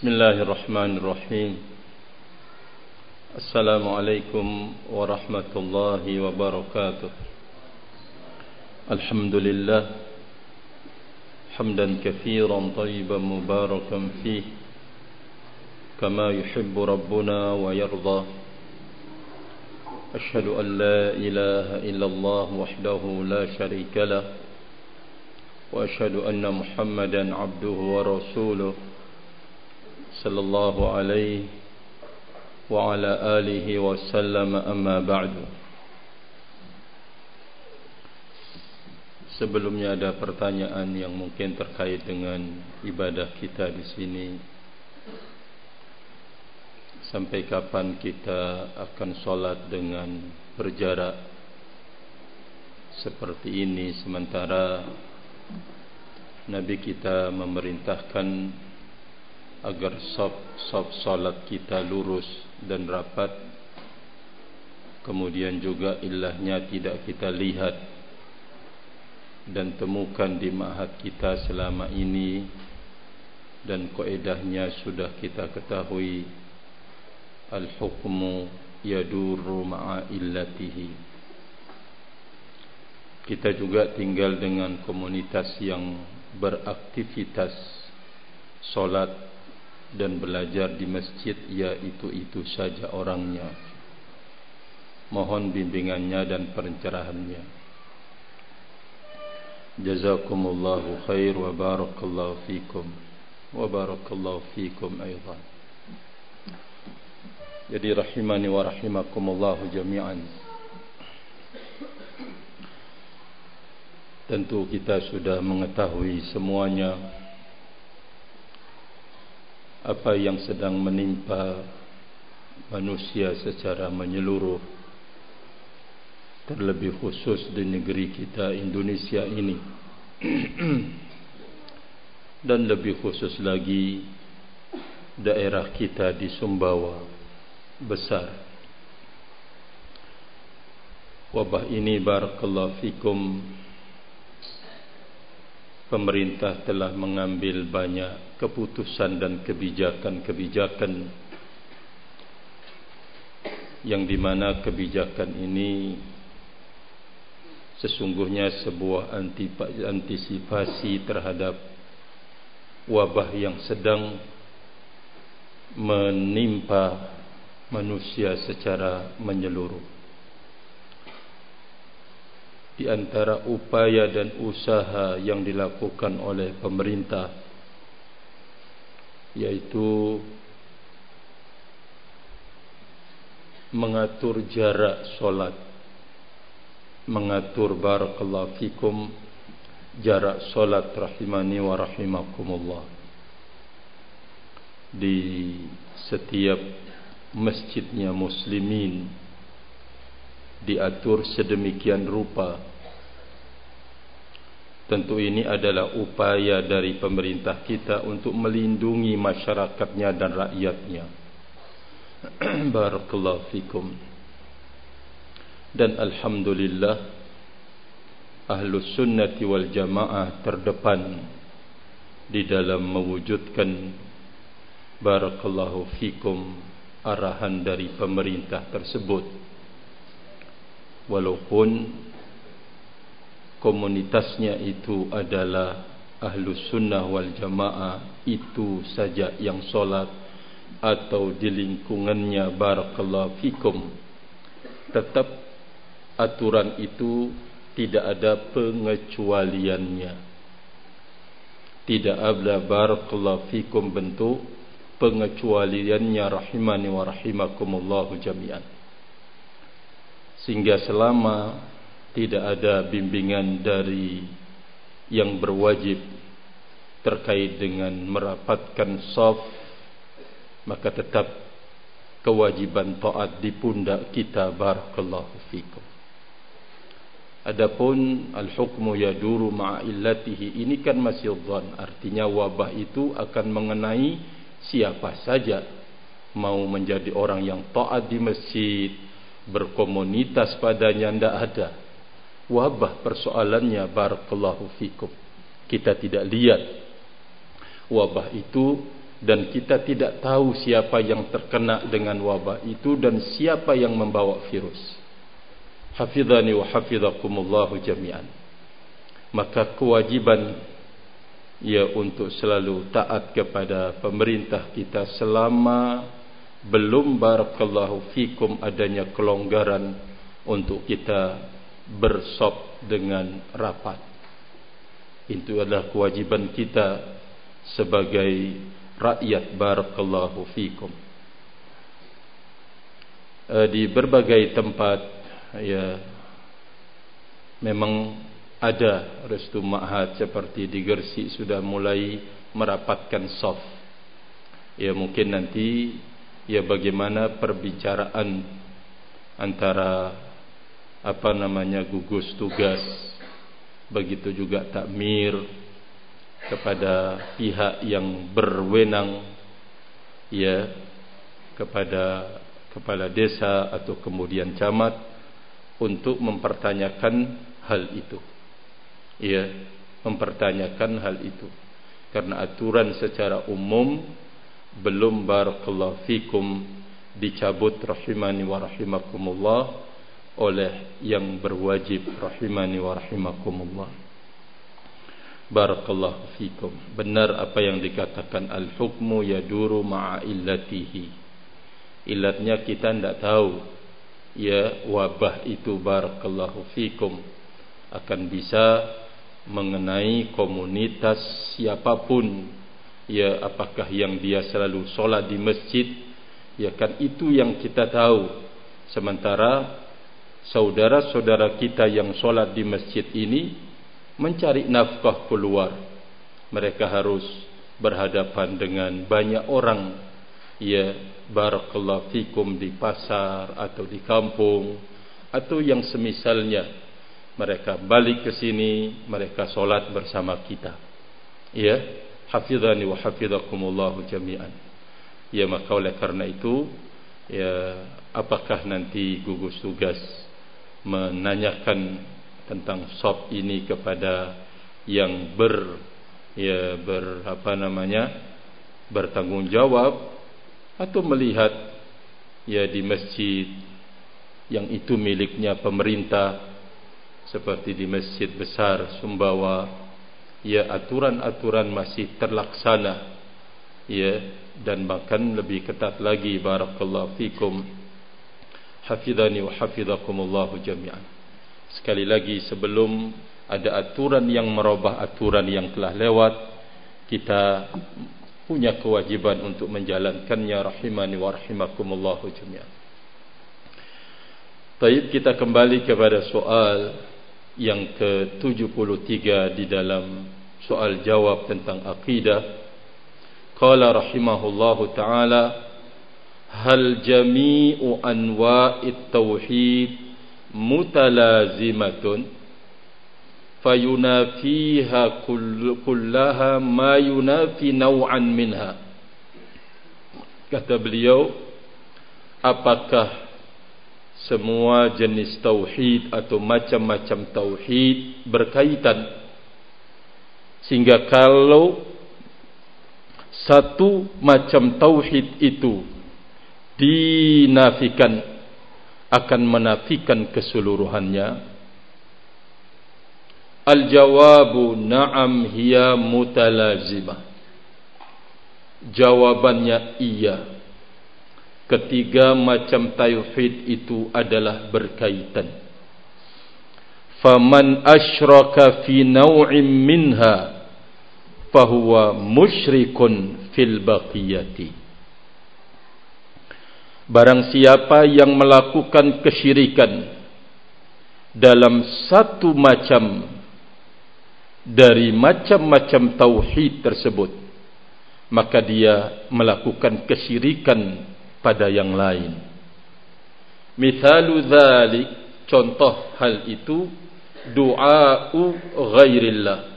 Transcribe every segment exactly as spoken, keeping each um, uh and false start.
Bismillahirrahmanirrahim. Assalamualaikum warahmatullahi wabarakatuh. Alhamdulillah hamdan katsiran tayyiban mubarakan fihi kama yuhibbu rabbuna wa yarda. Ashhadu an la ilaha illallah wahdahu la syarika lah wa ashhadu anna Muhammadan abduhu wa rasuluh sallallahu alaihi wa ala alihi wa sallam, amma ba'du. Sebelumnya ada pertanyaan yang mungkin terkait dengan ibadah kita di sini. Sampai kapan kita akan sholat dengan berjarak seperti ini, sementara Nabi kita memerintahkan agar saf-saf sholat kita lurus dan rapat. Kemudian juga ilahnya tidak kita lihat dan temukan di ma'had kita selama ini, dan kaedahnya sudah kita ketahui. Al-hukmu yadurru ma'a illatihi. Kita juga tinggal dengan komunitas yang beraktivitas solat dan belajar di masjid, ya itu-itu saja orangnya. Mohon bimbingannya dan pencerahannya. Jazakumullahu khair wa barakallahu fikum wa barakallahu fikum aidan. Jadi rahimani wa rahimakumullahu jami'an. Tentu kita sudah mengetahui semuanya apa yang sedang menimpa manusia secara menyeluruh, terlebih khusus di negeri kita Indonesia ini dan lebih khusus lagi daerah kita di Sumbawa besar. Wabah ini, barakallahu fikum, pemerintah telah mengambil banyak keputusan dan kebijakan-kebijakan yang dimana kebijakan ini sesungguhnya sebuah antisipasi terhadap wabah yang sedang menimpa manusia secara menyeluruh. Di antara upaya dan usaha yang dilakukan oleh pemerintah, yaitu mengatur jarak solat, mengatur, barakallahu fikum, jarak solat rahimani wa rahimakumullah di setiap masjidnya muslimin, diatur sedemikian rupa. Tentu ini adalah upaya dari pemerintah kita untuk melindungi masyarakatnya dan rakyatnya. Barakallahu fikum. Dan alhamdulillah Ahlus Sunnati wal Jamaah terdepan di dalam mewujudkan, barakallahu fikum, arahan dari pemerintah tersebut. Walaupun komunitasnya itu adalah Ahlus Sunnah wal Jamaah itu saja yang solat, atau di lingkungannya, barakallahu fikum, tetap aturan itu tidak ada pengecualiannya. Tidak ada, barakallahu fikum, bentuk pengecualiannya rahimani wa rahimakumullahu jami'an. Sehingga selama tidak ada bimbingan dari yang berwajib terkait dengan merapatkan shaf, maka tetap kewajiban taat di pundak kita, barakallahu fikum. Adapun al-hukmu yaduru ma'a illatihi, ini kan masih dhan, artinya wabah itu akan mengenai siapa saja, mau menjadi orang yang taat di masjid, berkomunitas padanya, tidak ada. Wabah persoalannya, barakallahu fikum, kita tidak lihat wabah itu dan kita tidak tahu siapa yang terkena dengan wabah itu dan siapa yang membawa virus. Hafizani wa hafizakumullahu jami'an. Maka kewajiban ya untuk selalu taat kepada pemerintah kita selama belum barakallahu fikum adanya kelonggaran untuk kita bersop dengan rapat. Itu adalah kewajiban kita sebagai rakyat barakallahu fikum. E, di berbagai tempat ya memang ada restu ma'had seperti di Gresik sudah mulai merapatkan soft. Ya mungkin nanti ya bagaimana perbicaraan antara apa namanya gugus tugas, begitu juga takmir kepada pihak yang berwenang, ya kepada kepala desa atau kemudian camat untuk mempertanyakan hal itu. Ya, mempertanyakan hal itu karena aturan secara umum belum barakallahu fikum dicabut rahimani wa rahimakumullah oleh yang berwajib rahimani wa rahimakumullah. Barakallahu fikum. Benar apa yang dikatakan al-hukmu yaduru ma'a illatihi. Ilatnya kita tidak tahu. Ya, wabah itu barakallahu fikum akan bisa mengenai komunitas siapapun. Ya, apakah yang dia selalu solat di masjid, ya kan itu yang kita tahu. Sementara saudara-saudara kita yang solat di masjid ini mencari nafkah keluar, mereka harus berhadapan dengan banyak orang, ya barakallahu fikum, di pasar atau di kampung atau yang semisalnya. Mereka balik ke sini, mereka solat bersama kita. Ya, hafizani wa hafizakumullahu jami'an. Ya, maka oleh karena itu, ya apakah nanti gugus tugas menanyakan tentang sop ini kepada yang ber ya ber apa namanya bertanggung jawab, atau melihat ya di masjid yang itu miliknya pemerintah seperti di masjid besar Sumbawa, ya aturan-aturan masih terlaksana, ya dan bahkan lebih ketat lagi barakallahu fikum, hafizani wa hafizakumullahu jami'an. Sekali lagi, sebelum ada aturan yang merubah aturan yang telah lewat, kita punya kewajiban untuk menjalankannya rahimani wa rahimakumullahu jami'an. Baik, kita kembali kepada soal yang ke tujuh puluh tiga di dalam soal jawab tentang akidah. Qala rahimahullahu ta'ala, hal jami'u anwa'it tauhid mutalazimatun fayunafiha kullaha ma yunafi naw'an minha. Kata beliau, apakah semua jenis tauhid atau macam-macam tauhid berkaitan, sehingga kalau satu macam tauhid itu dinafikan akan menafikan keseluruhannya? Al-jawabu na'am hiya mutalazimah. Jawabannya iya. Ketiga macam tauhid itu adalah berkaitan. Faman asyraka fi naw'in minha fahuwa musyrikun fil baqiyati. Barang siapa yang melakukan kesyirikan dalam satu macam dari macam-macam tauhid tersebut, maka dia melakukan kesyirikan pada yang lain. Mithalu dzalik, contoh hal itu, du'a'u ghairillah,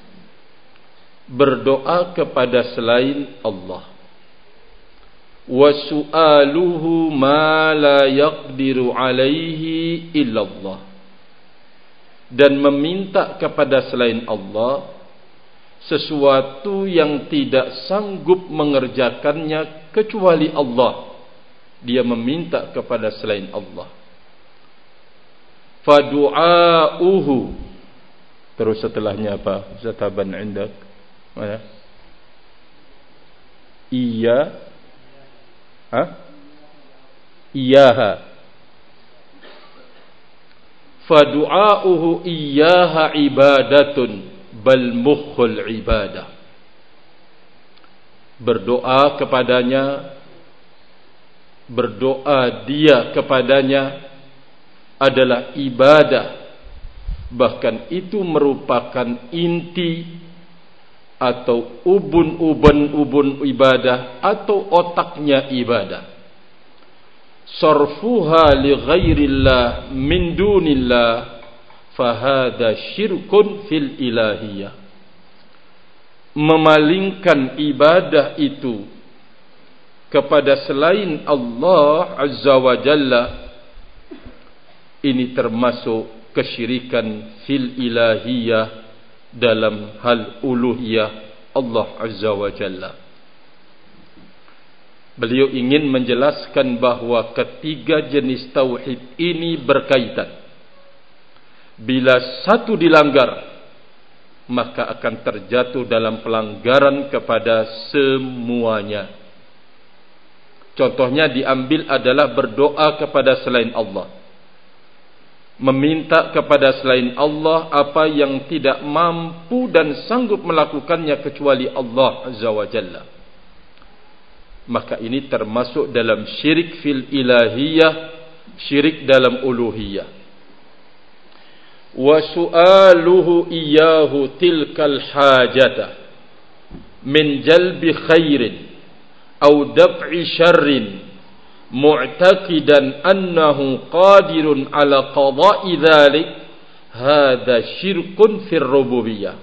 berdoa kepada selain Allah, wa su'aluhu ma la yaqdiru alaihi illallah, dan meminta kepada selain Allah sesuatu yang tidak sanggup mengerjakannya kecuali Allah. Dia meminta kepada selain Allah. Fadu'auhu, terus setelahnya apa? Zataban indak. Mana? Iya, ah, iyaha. Fadu'auhu iyaha ibadatun, bal mukhul ibadah. Berdoa kepadanya, berdoa dia kepadanya adalah ibadah. Bahkan itu merupakan inti atau ubun-ubun ubun ibadah atau otaknya ibadah. Sarfuha li ghairillah min dunillah fahada syirkun fil ilahiyah. Memalingkan ibadah itu kepada selain Allah Azza wa Jalla, ini termasuk kesyirikan fil ilahiyah, dalam hal uluhiyah Allah Azza wa Jalla. Beliau ingin menjelaskan bahawa ketiga jenis tauhid ini berkaitan. Bila satu dilanggar, maka akan terjatuh dalam pelanggaran kepada semuanya. Contohnya diambil adalah berdoa kepada selain Allah, meminta kepada selain Allah apa yang tidak mampu dan sanggup melakukannya kecuali Allah Azza wa Jalla. Maka ini termasuk dalam syirik fil ilahiyah, syirik dalam uluhiyah. Wa su'aluhu iyyahu tilkal hajata min jalbi khairin aw daf'i syarrin mu'taqidan annahu qadirun ala qada'i dhalik, hadha syirkun fir rububiyah.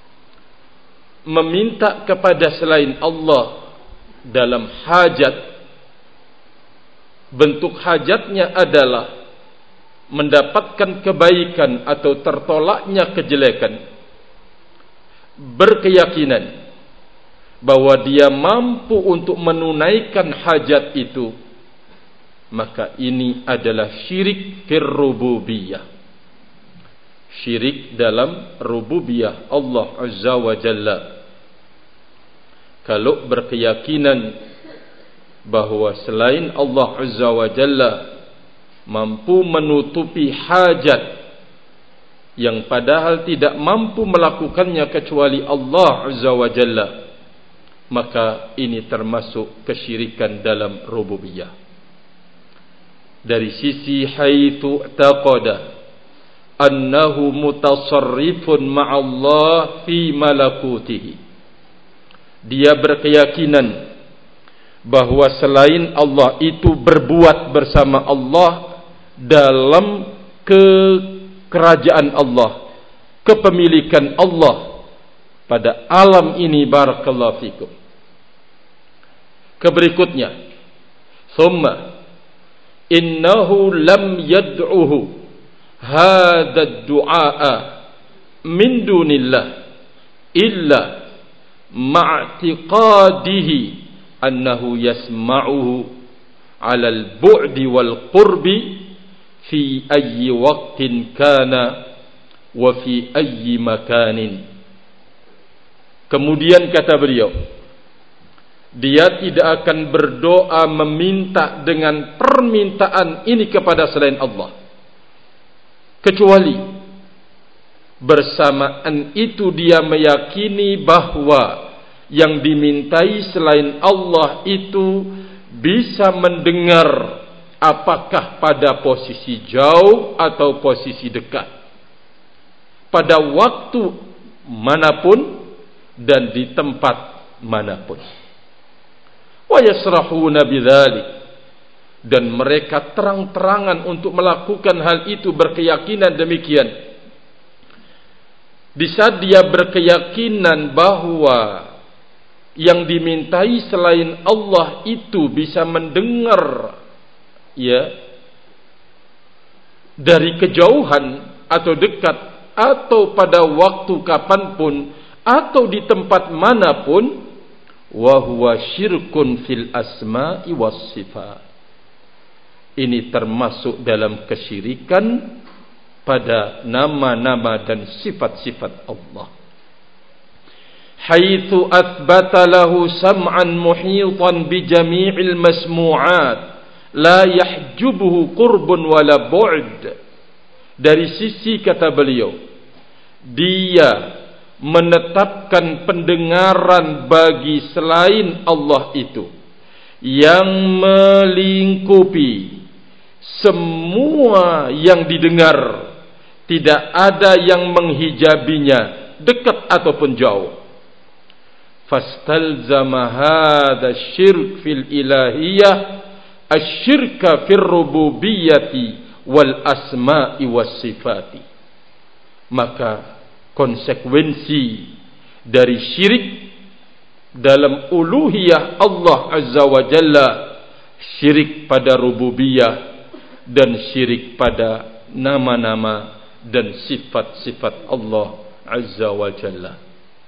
Meminta kepada selain Allah dalam hajat, bentuk hajatnya adalah mendapatkan kebaikan atau tertolaknya kejelekan, berkeyakinan bahwa dia mampu untuk menunaikan hajat itu, maka ini adalah syirik fir rububiyah, syirik dalam rububiyah Allah Azza wa Jalla. Kalau berkeyakinan bahawa selain Allah Azza wa Jalla mampu menutupi hajat yang padahal tidak mampu melakukannya kecuali Allah Azza wa Jalla, maka ini termasuk kesyirikan dalam rububiyah. Dari sisi haitsu taqada annahu mutasarrifun ma'allah fi malakutihi, dia berkeyakinan bahwa selain Allah itu berbuat bersama Allah dalam kekerajaan Allah, kepemilikan Allah pada alam ini. Barakallahu fikum. Keberikutnya, thumma innahu lam yad'uhu hadha du'a min dunillah illa ma'tiqadihi annahu yasma'uhu 'ala al-bu'di wal qurbi fi ayyi waqtin kana wa fi ayyi makanin. Kemudian kata beliau, dia tidak akan berdoa meminta dengan permintaan ini kepada selain Allah, kecuali bersamaan itu dia meyakini bahwa yang dimintai selain Allah itu bisa mendengar, apakah pada posisi jauh atau posisi dekat, pada waktu manapun dan di tempat manapun. Wa yasrahuna bidzalik, dan mereka terang-terangan untuk melakukan hal itu, berkeyakinan demikian. Di saat dia berkeyakinan bahwa yang dimintai selain Allah itu bisa mendengar, ya, dari kejauhan atau dekat, atau pada waktu kapanpun, atau di tempat manapun, wa huwa syirkun fil asma'i was sifat. Ini termasuk dalam kesyirikan pada nama-nama dan sifat-sifat Allah. Haitsu athbata lahu sam'an muhitan bi jami'il masmu'at la yahjubuhu qurbun wala bu'd. Dari sisi kata beliau, dia menetapkan pendengaran bagi selain Allah itu yang melingkupi semua yang didengar, tidak ada yang menghijabinya dekat ataupun jauh. Fastalzama hadha syirk fil ilahiyah asyirka fir rububiyyati wal asma'i was sifati. Maka konsekuensi dari syirik dalam uluhiyah Allah Azza wa Jalla, syirik pada rububiyah dan syirik pada nama-nama dan sifat-sifat Allah Azza wa Jalla.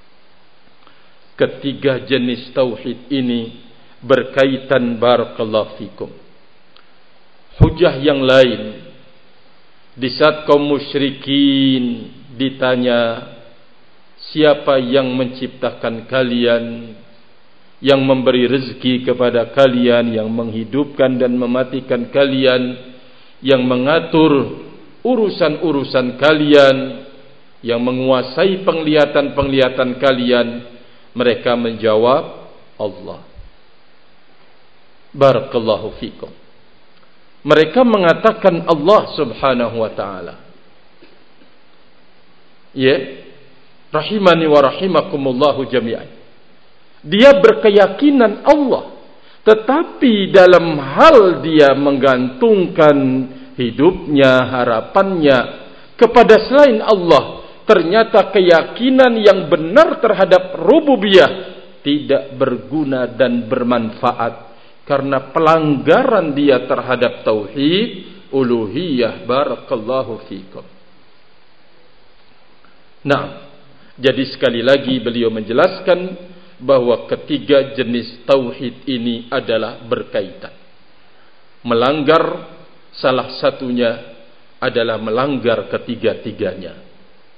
Ketiga jenis tauhid ini berkaitan, barakallahu fikum. Hujah yang lain, di saat kaum musyrikin ditanya, siapa yang menciptakan kalian, yang memberi rezeki kepada kalian, yang menghidupkan dan mematikan kalian, yang mengatur urusan-urusan kalian, yang menguasai penglihatan-penglihatan kalian? Mereka menjawab, Allah. Barakallahu fikum. Mereka mengatakan Allah subhanahu wa ta'ala. Ya, rahimani wa rahimakumullahu jami'an. Dia berkeyakinan Allah, tetapi dalam hal dia menggantungkan hidupnya, harapannya kepada selain Allah, ternyata keyakinan yang benar terhadap rububiyah tidak berguna dan bermanfaat karena pelanggaran dia terhadap tauhid uluhiyah. Barakallahu fikum. Nah, jadi sekali lagi beliau menjelaskan bahwa ketiga jenis tauhid ini adalah berkaitan. Melanggar salah satunya adalah melanggar ketiga-tiganya.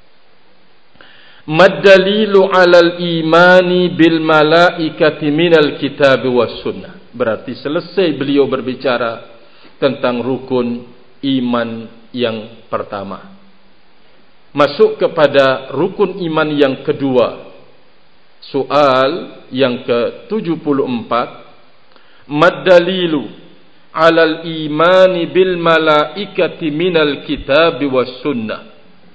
Madalilu alal imani bil malaikati minal kitab was sunnah. Berarti selesai beliau berbicara tentang rukun iman yang pertama. Masuk kepada rukun iman yang kedua. Soal yang ke tujuh puluh empat. Madalilu alal imani bil malaikati minal kitab was sunnah.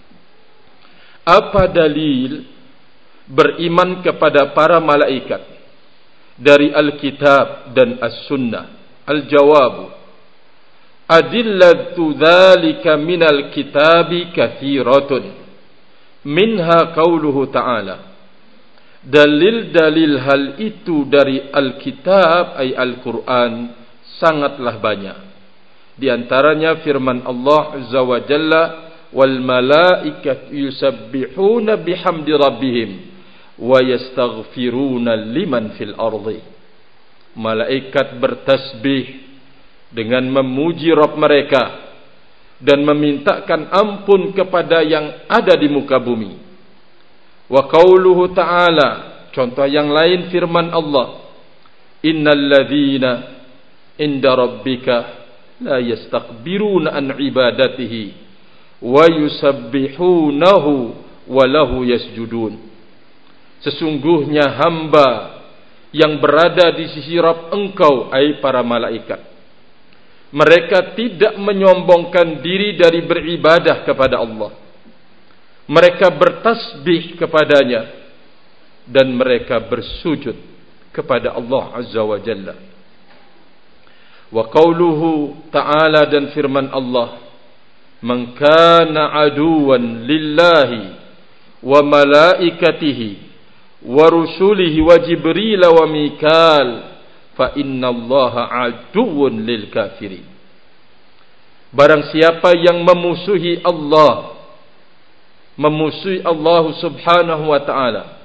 Apa dalil beriman kepada para malaikat dari Alkitab dan As-Sunnah? Al-jawabu, adillatu dzalika minal kitabi kathiratun, minha qauluhu ta'ala. Dalil-dalil hal itu dari Alkitab, ay Al-Quran, sangatlah banyak. Di antaranya firman Allah Azza wa Jalla, wal malaikatu yusabbihuna bihamdi rabbihim wa yastaghfiruna liman fil ardi. Malaikat bertasbih dengan memuji Rabb mereka dan memintakan ampun kepada yang ada di muka bumi. Wa qauluhu ta'ala, contoh yang lain firman Allah, innal ladzina inda rabbika la yastakbiruna an ibadatihi wa yusabbihunahu wa lahu yasjudun. Sesungguhnya hamba yang berada di sisi Rabb engkau, ai para malaikat, mereka tidak menyombongkan diri dari beribadah kepada Allah. Mereka bertasbih kepadanya dan mereka bersujud kepada Allah Azza wa Jalla. Wa qauluhu ta'ala, dan firman Allah, man kana aduwan lillahi wa malaikatihi wa rusulihi wa jibril wa mikal fa innallaha aduwwun lil kafirin. Barang siapa yang memusuhi Allah, memusuhi Allah subhanahu wa ta'ala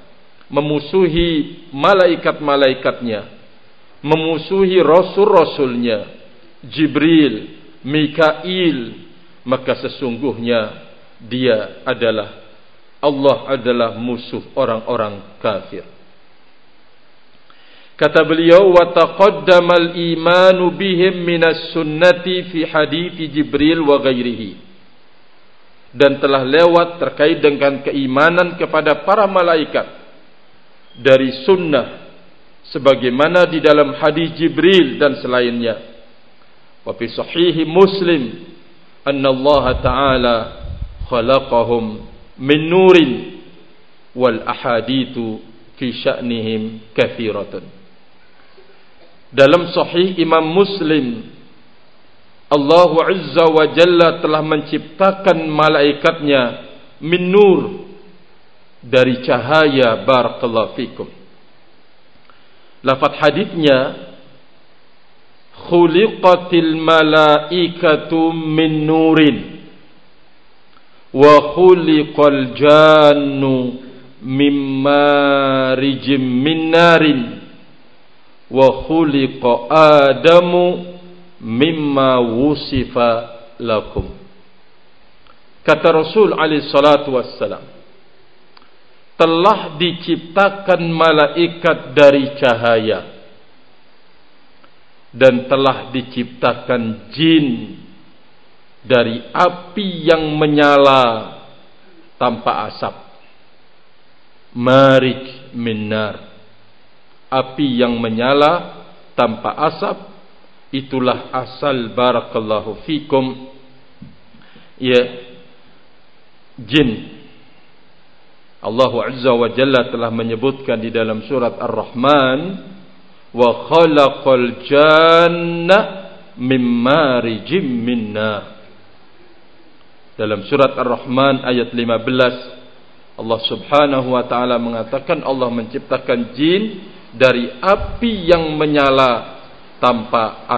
memusuhi malaikat-malaikatnya, memusuhi rasul-rasulnya, Jibril, Mikail, maka sesungguhnya dia adalah, Allah adalah musuh orang-orang kafir. Kata beliau, wa taqaddama al-imanu bihim minas sunnati fi hadithi Jibril wa ghairihi. Dan telah lewat terkait dengan keimanan kepada para malaikat dari sunnah, sebagaimana di dalam hadis Jibril dan selainnya. Wa fi sahih Muslim anna Allah Ta'ala khalaqahum min nurin wal ahadithu fi sya'nihim kathiratun. Dalam sahih Imam Muslim, Allah Azza wa Jalla telah menciptakan malaikatnya min nur, dari cahaya. Barakallahu fikum. Lafaz hadisnya, khuliqatil malaikatu min nurin wa khuliqal jannu min marijim min narin wa khuliqa Adamu mimma wusifa lakum. Kata Rasul alaihi salatu wassalam, telah diciptakan malaikat dari cahaya dan telah diciptakan jin dari api yang menyala tanpa asap. Marij min nar, api yang menyala tanpa asap. Itulah asal, barakallahu fikum, ya, jin. Allah Azza wa Jalla telah menyebutkan di dalam surat Ar-Rahman, wa khalaqal janna min marijim min nar. Dalam surat Ar-Rahman ayat lima belas, Allah Subhanahu wa taala mengatakan Allah menciptakan jin dari api yang menyala tanpa